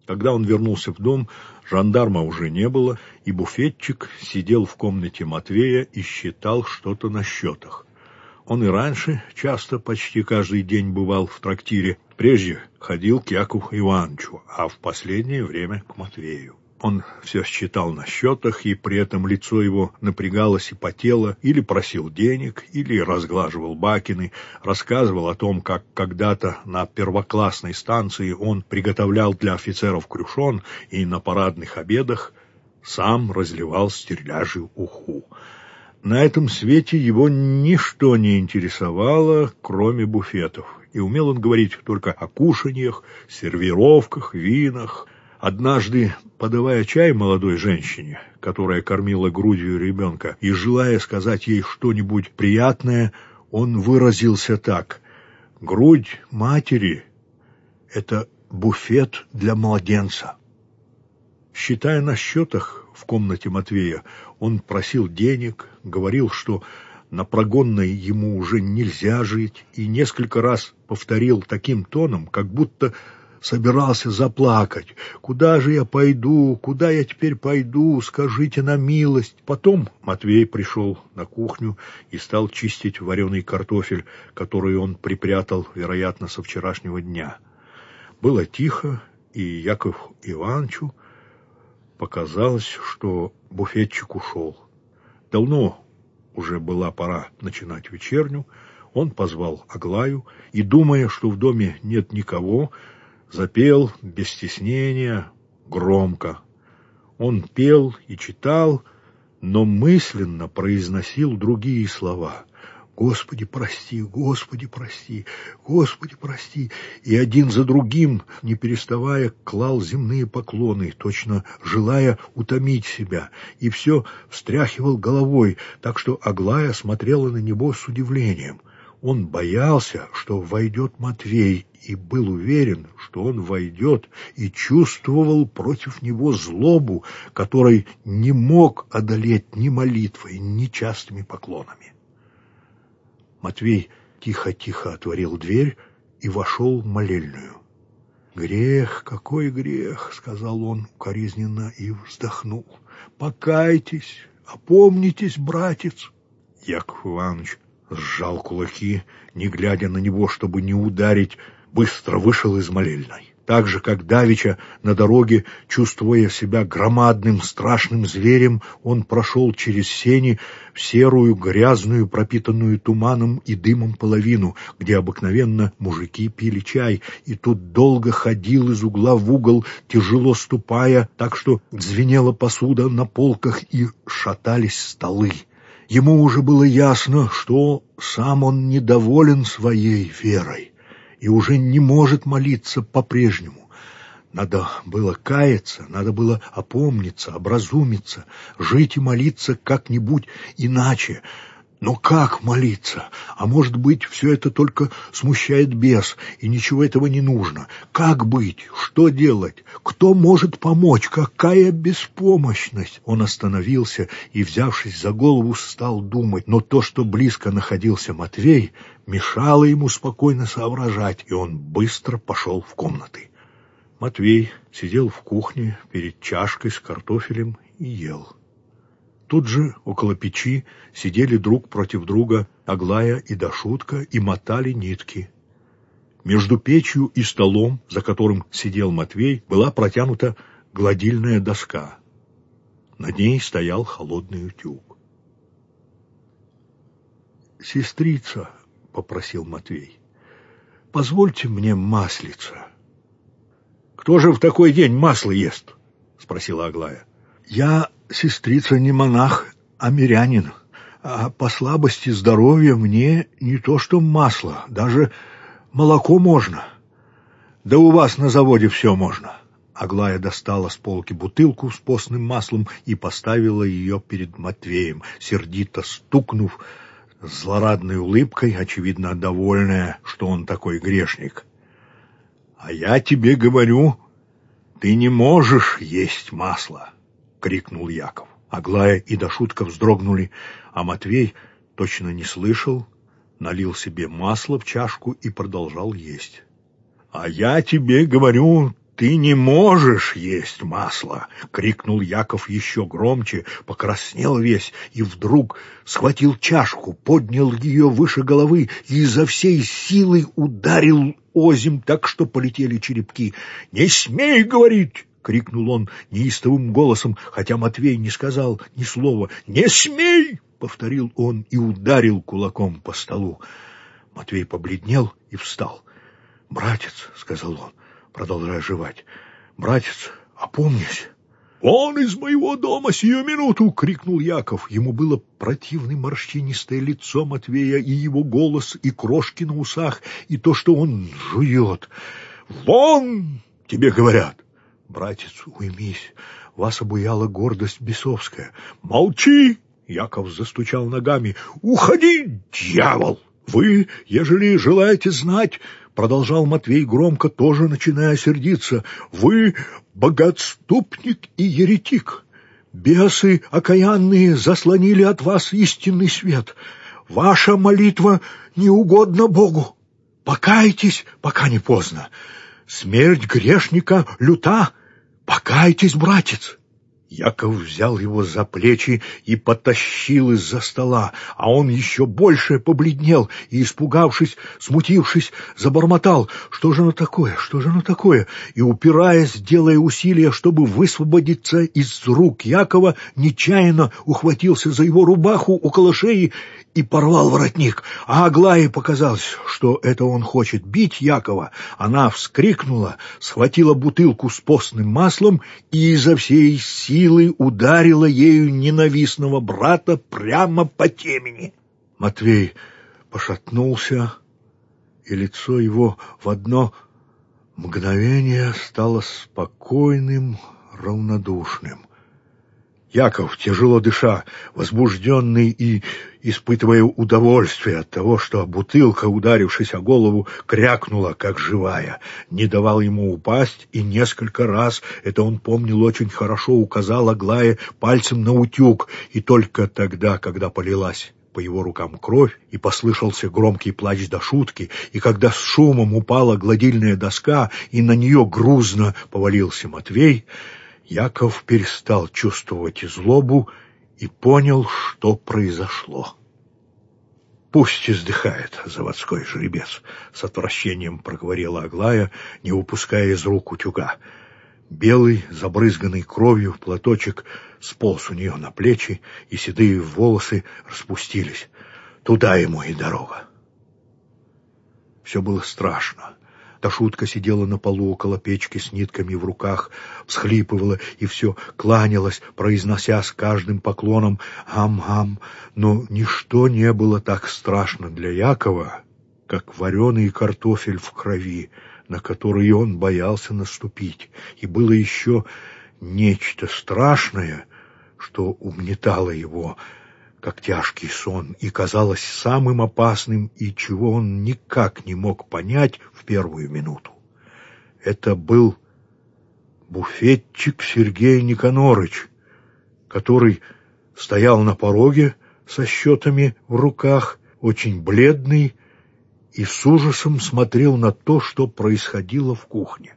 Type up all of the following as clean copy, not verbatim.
Когда он вернулся в дом, жандарма уже не было, и буфетчик сидел в комнате Матвея и считал что-то на счетах. Он и раньше часто, почти каждый день бывал в трактире. Прежде ходил к Якову Ивановичу, а в последнее время к Матвею. Он все считал на счетах, и при этом лицо его напрягалось и потело, или просил денег, или разглаживал бакины, рассказывал о том, как когда-то на первоклассной станции он приготовлял для офицеров крюшон и на парадных обедах сам разливал стерляжью уху. На этом свете его ничто не интересовало, кроме буфетов, и умел он говорить только о кушаньях, сервировках, винах. Однажды, подавая чай молодой женщине, которая кормила грудью ребенка, и желая сказать ей что-нибудь приятное, он выразился так: «Грудь матери — это буфет для младенца». Считая на счетах в комнате Матвея, он просил денег, говорил, что на прогонной ему уже нельзя жить, и несколько раз повторил таким тоном, как будто собирался заплакать: «Куда же я пойду? Куда я теперь пойду? Скажите на милость». Потом Матвей пришел на кухню и стал чистить вареный картофель, который он припрятал, вероятно, со вчерашнего дня. Было тихо, и Якову Ивановичу показалось, что буфетчик ушел. Давно уже была пора начинать вечерню. Он позвал Аглаю и, думая, что в доме нет никого, запел без стеснения, громко. Он пел и читал, но мысленно произносил другие слова: «Господи, прости, Господи, прости, Господи, прости», и один за другим, не переставая, клал земные поклоны, точно желая утомить себя, и все встряхивал головой, так что Аглая смотрела на него с удивлением. Он боялся, что войдет Матвей, и был уверен, что он войдет, и чувствовал против него злобу, которой не мог одолеть ни молитвой, ни частыми поклонами. Матвей тихо-тихо отворил дверь и вошел в молельную. «Грех, какой грех!» — сказал он укоризненно и вздохнул. «Покайтесь, опомнитесь, братец!» Яков Иванович сжал кулаки, не глядя на него, чтобы не ударить, быстро вышел из молельной. Так же, как давеча на дороге, чувствуя себя громадным страшным зверем, он прошел через сени в серую, грязную, пропитанную туманом и дымом половину, где обыкновенно мужики пили чай, и тут долго ходил из угла в угол, тяжело ступая, так что звенела посуда на полках и шатались столы. Ему уже было ясно, что сам он недоволен своей верой и уже не может молиться по-прежнему. Надо было каяться, надо было опомниться, образумиться, жить и молиться как-нибудь иначе. Но как молиться? А может быть, все это только смущает бес, и ничего этого не нужно. Как быть? Что делать? Кто может помочь? Какая беспомощность? Он остановился и, взявшись за голову, стал думать. Но то, что близко находился Матвей, мешало ему спокойно соображать, и он быстро пошел в комнаты. Матвей сидел в кухне перед чашкой с картофелем и ел. Тут же около печи сидели друг против друга Аглая и Дашутка и мотали нитки. Между печью и столом, за которым сидел Матвей, была протянута гладильная доска. На ней стоял холодный утюг. «Сестрица», — попросил Матвей, — «позвольте мне маслица». «Кто же в такой день масло ест?» — спросила Аглая. «Я, сестрица, не монах, а мирянин, а по слабости здоровья мне не то что масло, даже молоко можно. Да у вас на заводе все можно». Аглая достала с полки бутылку с постным маслом и поставила ее перед Матвеем, сердито стукнув, с злорадной улыбкой, очевидно довольная, что он такой грешник. «А я тебе говорю, ты не можешь есть масло!» — крикнул Яков. Аглая и Дашутка вздрогнули, а Матвей точно не слышал, налил себе масло в чашку и продолжал есть. «А я тебе говорю, «Ты не можешь есть масло!» — крикнул Яков еще громче, покраснел весь и вдруг схватил чашку, поднял ее выше головы и изо всей силы ударил озимь так, что полетели черепки. «Не смей говорить!» — крикнул он неистовым голосом, хотя Матвей не сказал ни слова. «Не смей!» — повторил он и ударил кулаком по столу. Матвей побледнел и встал. «Братец», — сказал он, продолжая жевать, — «братец, опомнись». «Вон из моего дома сию минуту!» — крикнул Яков. Ему было противно морщинистое лицо Матвея, и его голос, и крошки на усах, и то, что он жует. «Вон, тебе говорят!» «Братец, уймись, вас обуяла гордость бесовская». «Молчи!» — Яков застучал ногами. «Уходи, дьявол!» «Вы, ежели желаете знать, — продолжал Матвей громко, тоже начиная сердиться, — вы богоотступник и еретик. Бесы окаянные заслонили от вас истинный свет. Ваша молитва не угодна Богу. Покайтесь, пока не поздно. Смерть грешника люта. Покайтесь, братец!» Яков взял его за плечи и потащил из-за стола, а он еще больше побледнел и, испугавшись, смутившись, забормотал: «Что же оно такое? Что же оно такое?» И, упираясь, делая усилия, чтобы высвободиться из рук Якова, нечаянно ухватился за его рубаху около шеи и порвал воротник. А Аглае показалось, что это он хочет бить Якова. Она вскрикнула, схватила бутылку с постным маслом и изо всей силы ударила ею ненавистного брата прямо по темени. Матвей пошатнулся, и лицо его в одно мгновение стало спокойным, равнодушным. Яков, тяжело дыша, возбужденный и испытывая удовольствие от того, что бутылка, ударившись о голову, крякнула, как живая, не давал ему упасть, и несколько раз, это он помнил очень хорошо, указал Аглае пальцем на утюг, и только тогда, когда полилась по его рукам кровь, и послышался громкий плач до шутки, и когда с шумом упала гладильная доска, и на нее грузно повалился Матвей, Яков перестал чувствовать и злобу и понял, что произошло. «Пусть издыхает заводской жеребец», — с отвращением проговорила Аглая, не упуская из рук утюга. Белый, забрызганный кровью платочек сполз у нее на плечи, и седые волосы распустились. Туда ему и дорога. Все было страшно. Ташутка сидела на полу около печки с нитками в руках, всхлипывала и все кланялась, произнося с каждым поклоном «Ам-ам», но ничто не было так страшно для Якова, как вареный картофель в крови, на который он боялся наступить, и было еще нечто страшное, что угнетало его, как тяжкий сон, и казалось самым опасным, и чего он никак не мог понять в первую минуту. Это был буфетчик Сергей Никонорыч, который стоял на пороге со счетами в руках, очень бледный, и с ужасом смотрел на то, что происходило в кухне.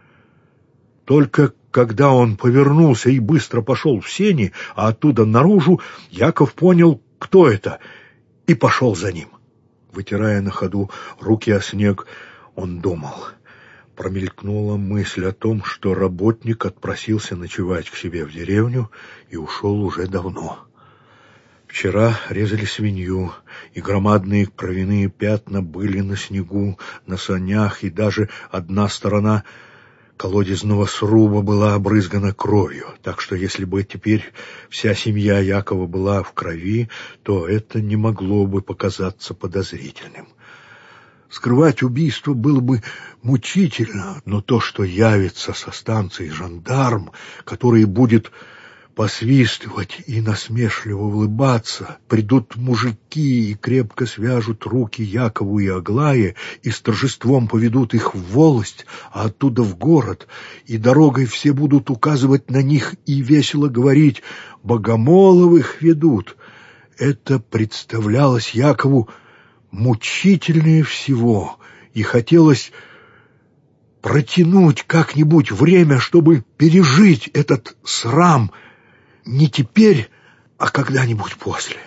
Только когда он повернулся и быстро пошел в сени, а оттуда наружу, Яков понял, кто это, и пошел за ним. Вытирая на ходу руки о снег, он думал. Промелькнула мысль о том, что работник отпросился ночевать к себе в деревню и ушел уже давно. Вчера резали свинью, и громадные кровяные пятна были на снегу, на санях, и даже одна сторона колодезного сруба была обрызгана кровью, так что если бы теперь вся семья Якова была в крови, то это не могло бы показаться подозрительным. Скрывать убийство было бы мучительно, но то, что явится со станции жандарм, который будет посвистывать и насмешливо улыбаться, придут мужики и крепко свяжут руки Якову и Аглае и с торжеством поведут их в волость, а оттуда в город, и дорогой все будут указывать на них и весело говорить «Богомоловых ведут». Это представлялось Якову мучительнее всего, и хотелось протянуть как-нибудь время, чтобы пережить этот срам не теперь, а когда-нибудь после.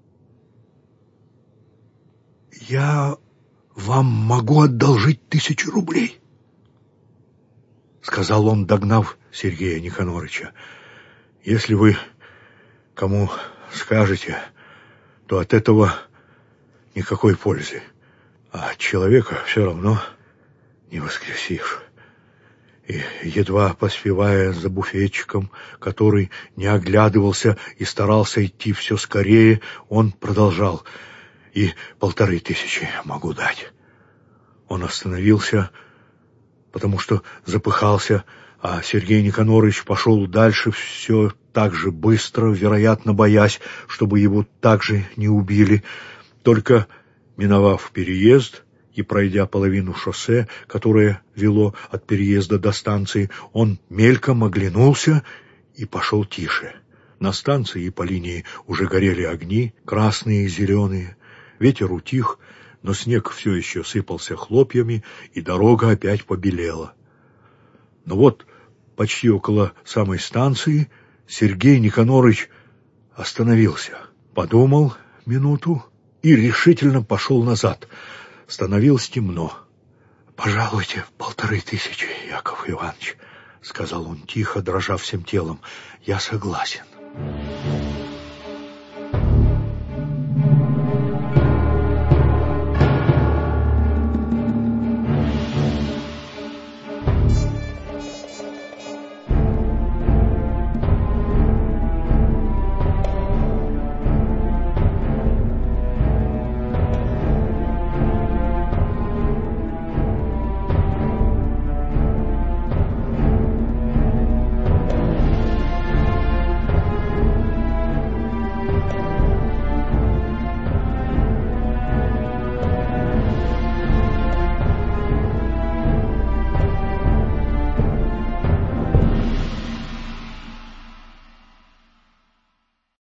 Я вам могу одолжить 1000 рублей, сказал он, догнав Сергея Никонорыча. Если вы кому скажете, то от этого никакой пользы, а человека все равно не воскресишь. И, едва поспевая за буфетчиком, который не оглядывался и старался идти все скорее, он продолжал: и 1500 могу дать. Он остановился, потому что запыхался, а Сергей Никонорыч пошел дальше все так же быстро, вероятно, боясь, чтобы его также не убили. Только миновав переезд и пройдя половину шоссе, которое вело от переезда до станции, он мельком оглянулся и пошел тише. На станции и по линии уже горели огни, красные и зеленые. Ветер утих, но снег все еще сыпался хлопьями, и дорога опять побелела. Но вот почти около самой станции Сергей Никонорыч остановился, подумал минуту и решительно пошел назад. Становилось темно. «Пожалуйте 1500, Яков Иванович», — сказал он тихо, дрожа всем телом. «Я согласен».